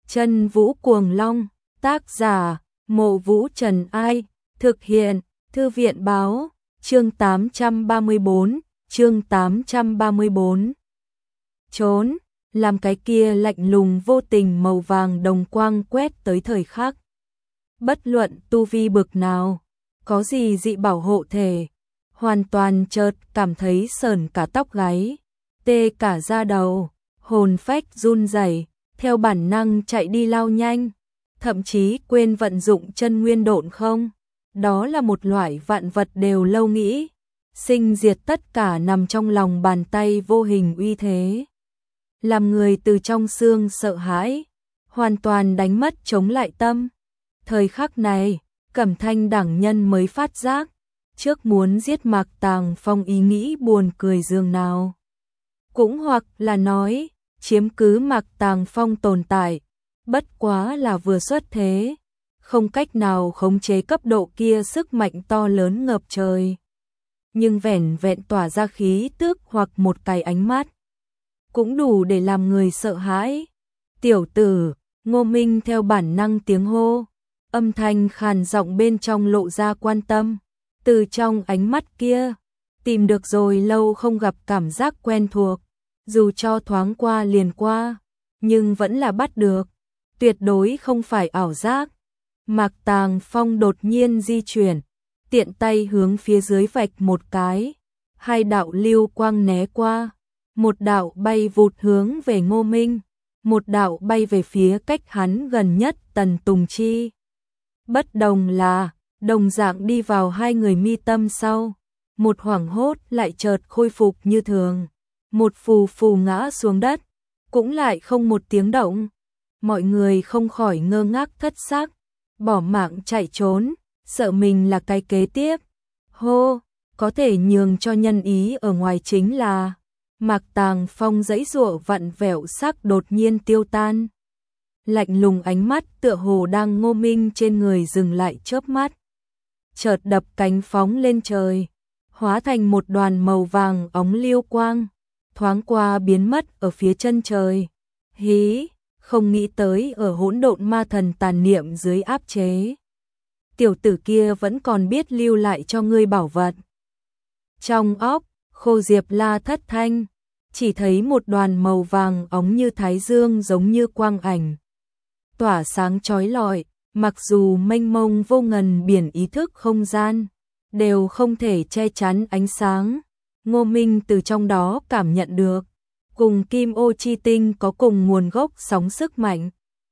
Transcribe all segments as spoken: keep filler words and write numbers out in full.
Chân Vũ Cuồng Long, tác giả, Mộ Vũ Trần Ai, thực hiện, Thư viện Báo, chương tám trăm ba mươi bốn, chương tám trăm ba mươi bốn. Trốn, làm cái kia lạnh lùng vô tình màu vàng đồng quang quét tới thời khắc. Bất luận tu vi bực nào, có gì dị bảo hộ thể, hoàn toàn chợt cảm thấy sởn cả tóc gáy, tê cả da đầu, hồn phách run rẩy, theo bản năng chạy đi lao nhanh, thậm chí quên vận dụng chân nguyên độn không. Đó là một loại vạn vật đều lâu nghĩ, sinh diệt tất cả nằm trong lòng bàn tay vô hình uy thế. Làm người từ trong xương sợ hãi, hoàn toàn đánh mất chống lại tâm. Thời khắc này, Cẩm Thanh đẳng nhân mới phát giác, trước muốn giết Mạc Tàng Phong ý nghĩ buồn cười dường nào. Cũng hoặc là nói, chiếm cứ Mạc Tàng Phong tồn tại, bất quá là vừa xuất thế, không cách nào khống chế cấp độ kia sức mạnh to lớn ngập trời. Nhưng vẻn vẹn tỏa ra khí tức hoặc một cái ánh mắt, cũng đủ để làm người sợ hãi. Tiểu tử, Ngô Minh theo bản năng tiếng hô, âm thanh khàn giọng bên trong lộ ra quan tâm. Từ trong ánh mắt kia, tìm được rồi lâu không gặp cảm giác quen thuộc, dù cho thoáng qua liền qua, nhưng vẫn là bắt được, tuyệt đối không phải ảo giác. Mạc Tàng Phong đột nhiên di chuyển, tiện tay hướng phía dưới vạch một cái, hai đạo lưu quang né qua, một đạo bay vụt hướng về Ngô Minh, một đạo bay về phía cách hắn gần nhất Tần Tùng Chi. Bất đồng là, đồng dạng đi vào hai người mi tâm sau, một hoảng hốt lại chợt khôi phục như thường, một phù phù ngã xuống đất, cũng lại không một tiếng động. Mọi người không khỏi ngơ ngác thất xác, bỏ mạng chạy trốn, sợ mình là cái kế tiếp. Hô, có thể nhường cho nhân ý ở ngoài chính là Mạc Tàng Phong giãy giụa vặn vẹo sắc đột nhiên tiêu tan. Lạnh lùng ánh mắt tựa hồ đang Ngô Minh trên người dừng lại chớp mắt, chợt đập cánh phóng lên trời, hóa thành một đoàn màu vàng óng liêu quang, thoáng qua biến mất ở phía chân trời. Hí, không nghĩ tới ở hỗn độn ma thần tàn niệm dưới áp chế, tiểu tử kia vẫn còn biết lưu lại cho ngươi bảo vật. Trong óc, Khô Diệp la thất thanh, chỉ thấy một đoàn màu vàng óng như thái dương giống như quang ảnh, tỏa sáng chói lọi, mặc dù mênh mông vô ngần biển ý thức không gian, đều không thể che chắn ánh sáng. Ngô Minh từ trong đó cảm nhận được, cùng Kim Ô Chi Tinh có cùng nguồn gốc sóng sức mạnh.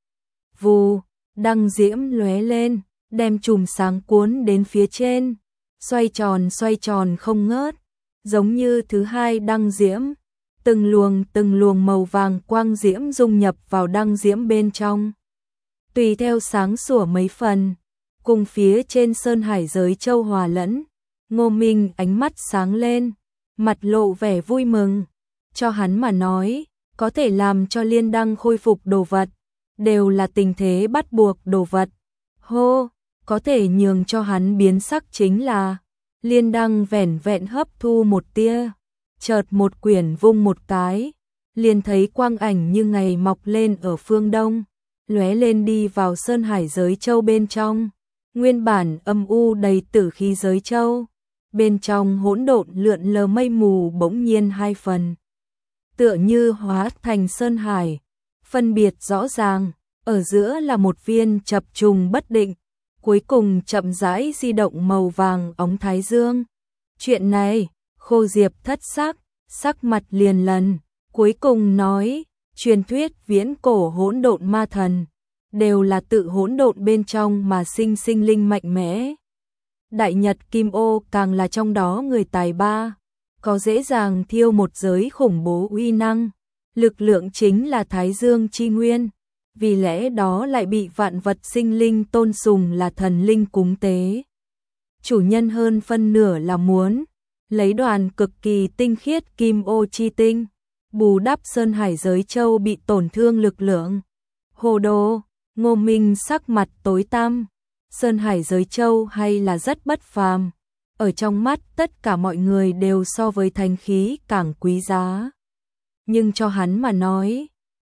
Vù, đăng diễm lóe lên, đem chùm sáng cuốn đến phía trên, xoay tròn xoay tròn không ngớt, giống như thứ hai đăng diễm, từng luồng từng luồng màu vàng quang diễm dung nhập vào đăng diễm bên trong. Tùy theo sáng sủa mấy phần, cùng phía trên sơn hải giới châu hòa lẫn, Ngô Minh ánh mắt sáng lên, mặt lộ vẻ vui mừng. Cho hắn mà nói, có thể làm cho liên đăng khôi phục đồ vật, đều là tình thế bắt buộc đồ vật. Hô, có thể nhường cho hắn biến sắc chính là, liên đăng vẻn vẹn hấp thu một tia, chợt một quyển vung một cái, liền thấy quang ảnh như ngày mọc lên ở phương đông, lóe lên đi vào sơn hải giới châu bên trong. Nguyên bản âm u đầy tử khí giới châu, bên trong hỗn độn lượn lờ mây mù bỗng nhiên hai phần, tựa như hóa thành sơn hải, phân biệt rõ ràng, ở giữa là một viên chập trùng bất định, cuối cùng chậm rãi di động màu vàng óng thái dương. Chuyện này, Khô Diệp thất sắc, sắc mặt liền lần, cuối cùng nói, truyền thuyết viễn cổ hỗn độn ma thần, đều là tự hỗn độn bên trong mà sinh sinh linh mạnh mẽ. Đại Nhật Kim Ô càng là trong đó người tài ba, có dễ dàng thiêu một giới khủng bố uy năng, lực lượng chính là Thái Dương chi nguyên, vì lẽ đó lại bị vạn vật sinh linh tôn sùng là thần linh cúng tế. Chủ nhân hơn phân nửa là muốn lấy đoàn cực kỳ tinh khiết Kim Ô chi tinh, bù đắp sơn hải giới châu bị tổn thương lực lượng. Hồ đồ, Ngô Minh sắc mặt tối tăm, sơn hải giới châu hay là rất bất phàm, ở trong mắt tất cả mọi người đều so với thánh khí càng quý giá. Nhưng cho hắn mà nói,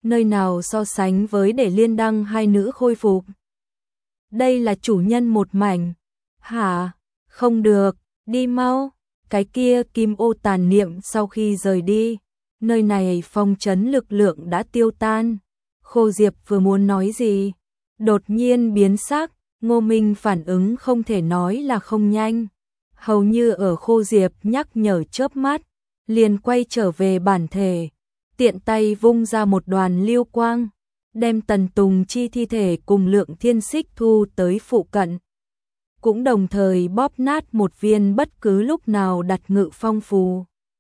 nơi nào so sánh với để Liên Đăng hai nữ khôi phục. Đây là chủ nhân một mảnh. Hả? Không được, đi mau. Cái kia kim ô tàn niệm sau khi rời đi, nơi này phong trấn lực lượng đã tiêu tan. Khô Diệp vừa muốn nói gì, đột nhiên biến sắc. Ngô Minh phản ứng không thể nói là không nhanh. Hầu như ở Khô Diệp nhắc nhở chớp mắt, liền quay trở về bản thể, tiện tay vung ra một đoàn lưu quang, đem Tần Tùng Chi thi thể cùng Lượng Thiên Xích thu tới phụ cận. Cũng đồng thời bóp nát một viên bất cứ lúc nào đặt ngự phong phù.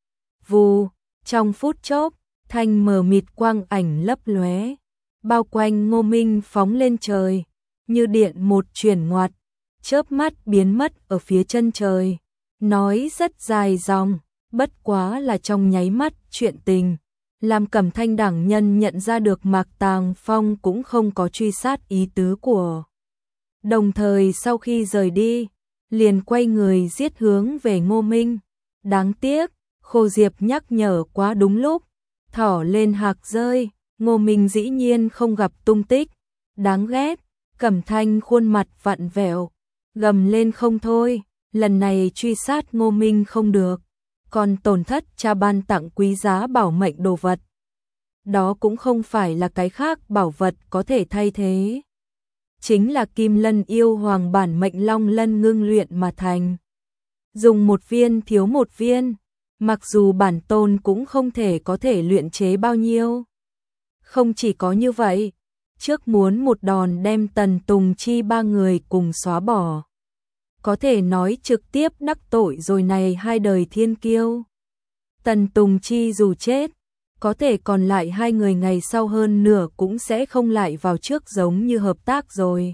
Vù, trong phút chốc, thanh mờ mịt quang ảnh lấp lóe, bao quanh Ngô Minh phóng lên trời, như điện một chuyển ngoặt, chớp mắt biến mất ở phía chân trời. Nói rất dài dòng, bất quá là trong nháy mắt chuyện tình, làm Cẩm Thanh đẳng nhân nhận ra được Mạc Tàng Phong cũng không có truy sát ý tứ của. Đồng thời sau khi rời đi, liền quay người giết hướng về Ngô Minh. Đáng tiếc, Khô Diệp nhắc nhở quá đúng lúc, thỏ lên hạc rơi, Ngô Minh dĩ nhiên không gặp tung tích. Đáng ghét, Cẩm Thanh khuôn mặt vặn vẹo, gầm lên không thôi, lần này truy sát Ngô Minh không được, còn tổn thất cha ban tặng quý giá bảo mệnh đồ vật. Đó cũng không phải là cái khác bảo vật có thể thay thế, chính là Kim Lân yêu hoàng bản mệnh long lân ngưng luyện mà thành. Dùng một viên thiếu một viên, mặc dù bản tôn cũng không thể có thể luyện chế bao nhiêu. Không chỉ có như vậy, trước muốn một đòn đem Tần Tùng Chi ba người cùng xóa bỏ. Có thể nói trực tiếp đắc tội rồi này hai đời thiên kiêu. Tần Tùng Chi dù chết, có thể còn lại hai người ngày sau hơn nửa cũng sẽ không lại vào trước giống như hợp tác rồi.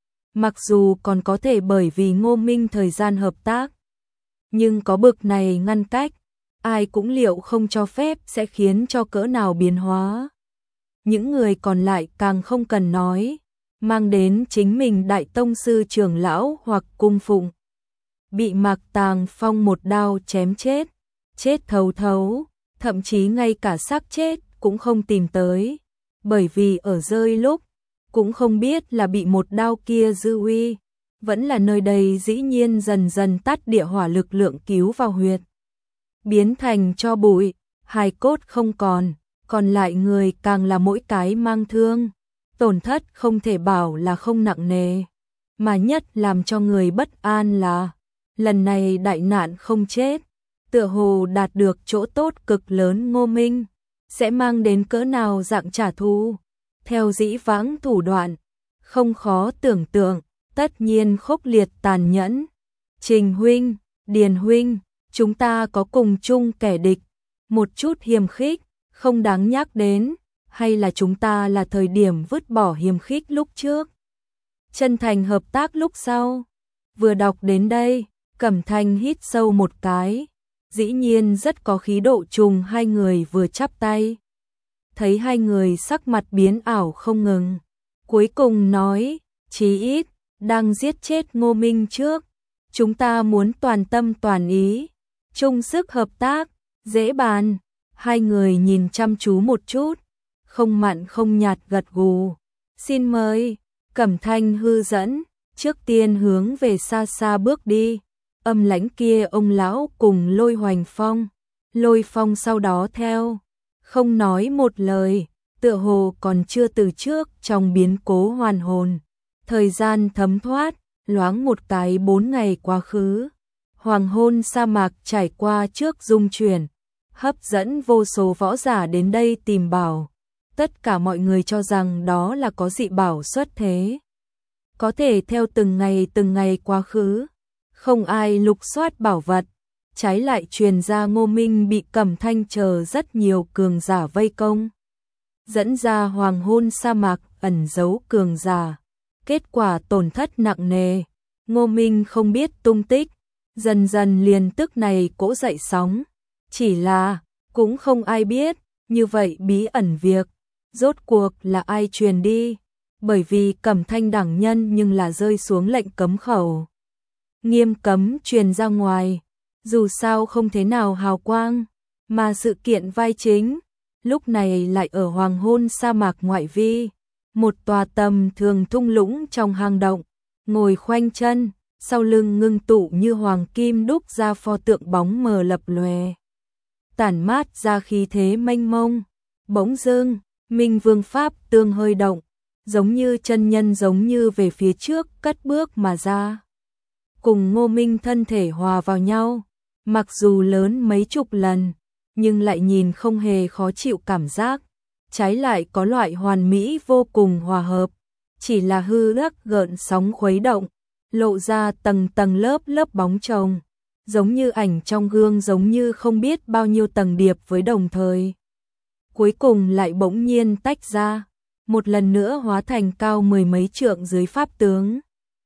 Mặc dù còn có thể bởi vì Ngô Minh thời gian hợp tác, nhưng có bực này ngăn cách, ai cũng liệu không cho phép sẽ khiến cho cỡ nào biến hóa. Những người còn lại càng không cần nói, mang đến chính mình đại tông sư trưởng lão hoặc cung phụng. Bị Mạc Tàng Phong một đao chém chết, chết thấu thấu, thậm chí ngay cả xác chết cũng không tìm tới, bởi vì ở rơi lúc, cũng không biết là bị một đao kia dư uy, vẫn là nơi đây dĩ nhiên dần dần tắt địa hỏa lực lượng cứu vào huyệt. Biến thành cho bụi, hài cốt không còn, còn lại người càng là mỗi cái mang thương, tổn thất không thể bảo là không nặng nề, mà nhất làm cho người bất an là, lần này đại nạn không chết, tựa hồ đạt được chỗ tốt cực lớn. Ngô Minh sẽ mang đến cỡ nào dạng trả thù, theo dĩ vãng thủ đoạn, không khó tưởng tượng, tất nhiên khốc liệt tàn nhẫn. Trình huynh, Điền huynh, chúng ta có cùng chung kẻ địch, một chút hiềm khích, không đáng nhắc đến, hay là chúng ta là thời điểm vứt bỏ hiềm khích lúc trước, chân thành hợp tác lúc sau. Vừa đọc đến đây, Cẩm Thanh hít sâu một cái, dĩ nhiên rất có khí độ trùng hai người vừa chắp tay. Thấy hai người sắc mặt biến ảo không ngừng, cuối cùng nói, chí ít, đang giết chết Ngô Minh trước, chúng ta muốn toàn tâm toàn ý, chung sức hợp tác, dễ bàn. Hai người nhìn chăm chú một chút, không mặn không nhạt gật gù. Xin mời, Cẩm Thanh hư dẫn, trước tiên hướng về xa xa bước đi. Âm lãnh kia ông lão cùng Lôi Hoành Phong, Lôi Phong sau đó theo, không nói một lời, tựa hồ còn chưa từ trước trong biến cố hoàn hồn. Thời gian thấm thoát, loáng một cái bốn ngày quá khứ. Hoàng hôn sa mạc trải qua trước dung chuyển, hấp dẫn vô số võ giả đến đây tìm bảo. Tất cả mọi người cho rằng đó là có dị bảo xuất thế. Có thể theo từng ngày từng ngày quá khứ, không ai lục soát bảo vật, trái lại truyền ra Ngô Minh bị Cẩm Thanh chờ rất nhiều cường giả vây công, dẫn ra hoàng hôn sa mạc ẩn giấu cường giả. Kết quả tổn thất nặng nề, Ngô Minh không biết tung tích, dần dần liền tức này cỗ dậy sóng. Chỉ là, cũng không ai biết, như vậy bí ẩn việc, rốt cuộc là ai truyền đi, bởi vì Cẩm Thanh đẳng nhân nhưng là rơi xuống lệnh cấm khẩu. Nghiêm cấm truyền ra ngoài, dù sao không thế nào hào quang, mà sự kiện vai chính, lúc này lại ở hoàng hôn sa mạc ngoại vi, một tòa tầm thường thung lũng trong hang động, ngồi khoanh chân, sau lưng ngưng tụ như hoàng kim đúc ra pho tượng bóng mờ lập lòe, tản mát ra khí thế mênh mông. Bỗng dưng, Minh Vương pháp tương hơi động, giống như chân nhân giống như về phía trước cất bước mà ra. Cùng Ngô Minh thân thể hòa vào nhau, mặc dù lớn mấy chục lần, nhưng lại nhìn không hề khó chịu cảm giác, trái lại có loại hoàn mỹ vô cùng hòa hợp, chỉ là hư ước gợn sóng khuấy động, lộ ra tầng tầng lớp lớp bóng chồng, giống như ảnh trong gương, giống như không biết bao nhiêu tầng điệp với đồng thời. Cuối cùng lại bỗng nhiên tách ra, một lần nữa hóa thành cao mười mấy trượng dưới pháp tướng.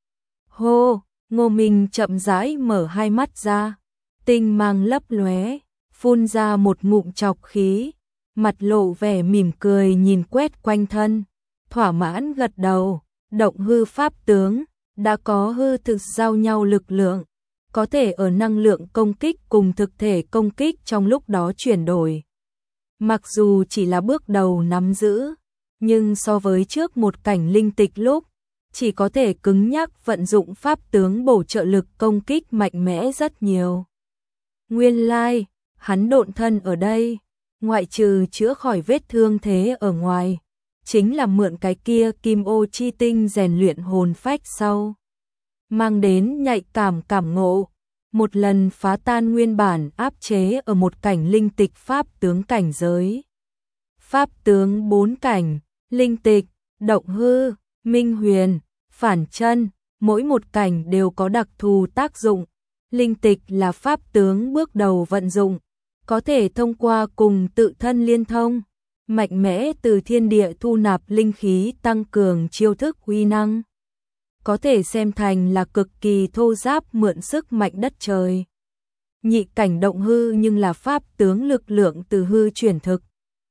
Hô, Ngô Minh chậm rãi mở hai mắt ra, tinh mang lấp lóe, phun ra một ngụm trọc khí, mặt lộ vẻ mỉm cười nhìn quét quanh thân, thỏa mãn gật đầu, động hư pháp tướng, đã có hư thực giao nhau lực lượng, có thể ở năng lượng công kích cùng thực thể công kích trong lúc đó chuyển đổi. Mặc dù chỉ là bước đầu nắm giữ, nhưng so với trước một cảnh linh tịch lúc, chỉ có thể cứng nhắc vận dụng pháp tướng bổ trợ lực công kích mạnh mẽ rất nhiều. Nguyên lai, hắn độn thân ở đây, ngoại trừ chữa khỏi vết thương thế ở ngoài, chính là mượn cái kia kim ô chi tinh rèn luyện hồn phách sau, mang đến nhạy cảm cảm ngộ, một lần phá tan nguyên bản áp chế ở một cảnh linh tịch pháp tướng cảnh giới. Pháp tướng bốn cảnh, linh tịch, động hư, minh huyền, phản chân, mỗi một cảnh đều có đặc thù tác dụng. Linh tịch là pháp tướng bước đầu vận dụng, có thể thông qua cùng tự thân liên thông, mạnh mẽ từ thiên địa thu nạp linh khí tăng cường chiêu thức uy năng. Có thể xem thành là cực kỳ thô giáp mượn sức mạnh đất trời. Nhị cảnh động hư nhưng là pháp tướng lực lượng từ hư chuyển thực.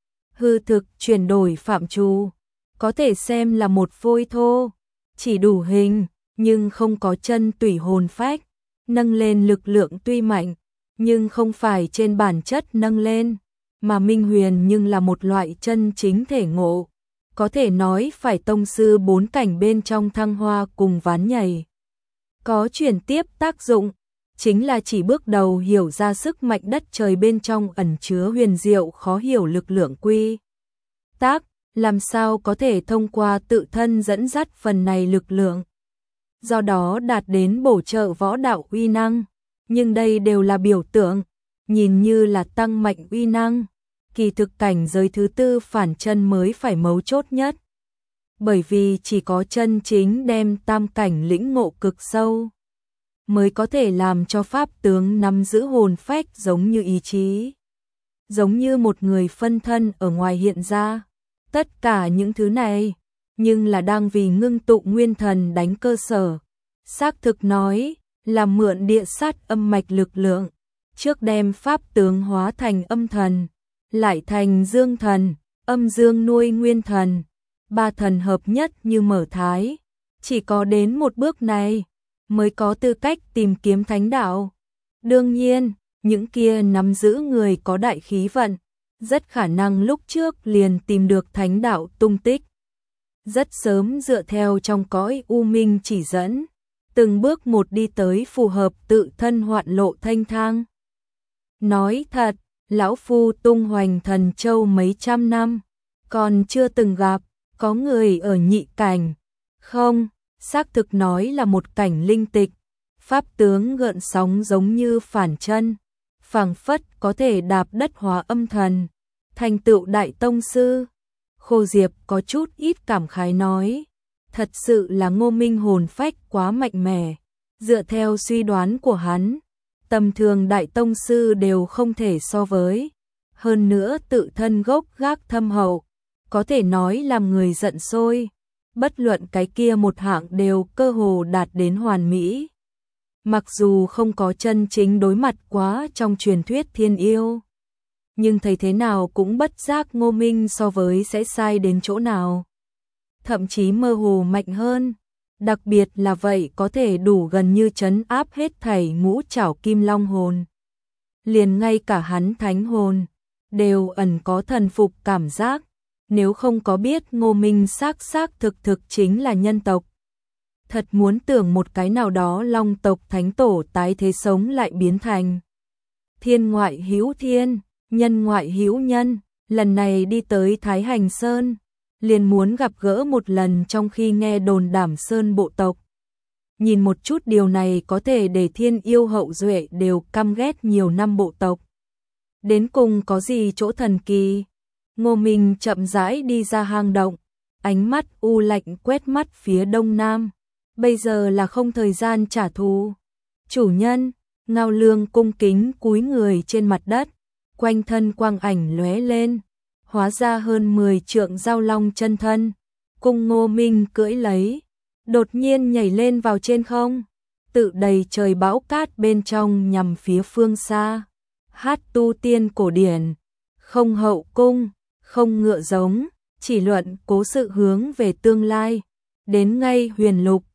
Hư thực chuyển đổi phạm trù, có thể xem là một phôi thô, chỉ đủ hình, nhưng không có chân tủy hồn phách, nâng lên lực lượng tuy mạnh, nhưng không phải trên bản chất nâng lên, mà minh huyền nhưng là một loại chân chính thể ngộ. Có thể nói phải tông sư bốn cảnh bên trong thăng hoa cùng ván nhảy. Có chuyển tiếp tác dụng, chính là chỉ bước đầu hiểu ra sức mạnh đất trời bên trong ẩn chứa huyền diệu khó hiểu lực lượng quy tắc, làm sao có thể thông qua tự thân dẫn dắt phần này lực lượng. Do đó đạt đến bổ trợ võ đạo uy năng, nhưng đây đều là biểu tượng, nhìn như là tăng mạnh uy năng. Kỳ thực cảnh giới thứ tư phản chân mới phải mấu chốt nhất. Bởi vì chỉ có chân chính đem tam cảnh lĩnh ngộ cực sâu, mới có thể làm cho pháp tướng nắm giữ hồn phách giống như ý chí. Giống như một người phân thân ở ngoài hiện ra. Tất cả những thứ này, nhưng là đang vì ngưng tụ nguyên thần đánh cơ sở. Xác thực nói, là mượn địa sát âm mạch lực lượng, trước đem pháp tướng hóa thành âm thần, lại thành dương thần, âm dương nuôi nguyên thần, ba thần hợp nhất như mở thái. Chỉ có đến một bước này, mới có tư cách tìm kiếm thánh đạo. Đương nhiên, những kia nắm giữ người có đại khí vận, rất khả năng lúc trước liền tìm được thánh đạo tung tích. Rất sớm dựa theo trong cõi u minh chỉ dẫn, từng bước một đi tới phù hợp tự thân hoạn lộ thanh thang. Nói thật, lão phu tung hoành thần châu mấy trăm năm, còn chưa từng gặp có người ở nhị cảnh. Không, xác thực nói là một cảnh linh tịch, pháp tướng gợn sóng giống như phản chân, phảng phất có thể đạp đất hóa âm thần, thành tựu đại tông sư. Khô Diệp có chút ít cảm khái nói, thật sự là Ngô Minh hồn phách quá mạnh mẽ, dựa theo suy đoán của hắn, tầm thường đại tông sư đều không thể so với, hơn nữa tự thân gốc gác thâm hậu, có thể nói làm người giận sôi, bất luận cái kia một hạng đều cơ hồ đạt đến hoàn mỹ. Mặc dù không có chân chính đối mặt quá trong truyền thuyết thiên yêu, nhưng thấy thế nào cũng bất giác Ngô Minh so với sẽ sai đến chỗ nào. Thậm chí mơ hồ mạnh hơn, đặc biệt là vậy có thể đủ gần như trấn áp hết thảy ngũ trảo kim long hồn. Liền ngay cả hắn thánh hồn, đều ẩn có thần phục cảm giác, nếu không có biết Ngô Minh xác xác thực thực chính là nhân tộc. Thật muốn tưởng một cái nào đó long tộc thánh tổ tái thế sống lại biến thành thiên ngoại hữu thiên, nhân ngoại hữu nhân, lần này đi tới Thái Hành Sơn, liền muốn gặp gỡ một lần trong khi nghe đồn Đảm Sơn bộ tộc. Nhìn một chút điều này có thể để thiên yêu hậu duệ đều căm ghét nhiều năm bộ tộc. Đến cùng có gì chỗ thần kỳ? Ngô Minh chậm rãi đi ra hang động, ánh mắt u lạnh quét mắt phía đông nam. Bây giờ là không thời gian trả thù. Chủ nhân, Ngao Lương cung kính cúi người trên mặt đất, quanh thân quang ảnh lóe lên, hóa ra hơn mười trượng giao long chân thân, cùng Ngô Minh cưỡi lấy, đột nhiên nhảy lên vào trên không, tự đầy trời bão cát bên trong nhằm phía phương xa. Hát tu tiên cổ điển, không hậu cung, không ngựa giống, chỉ luận cố sự hướng về tương lai, đến ngay huyền lục,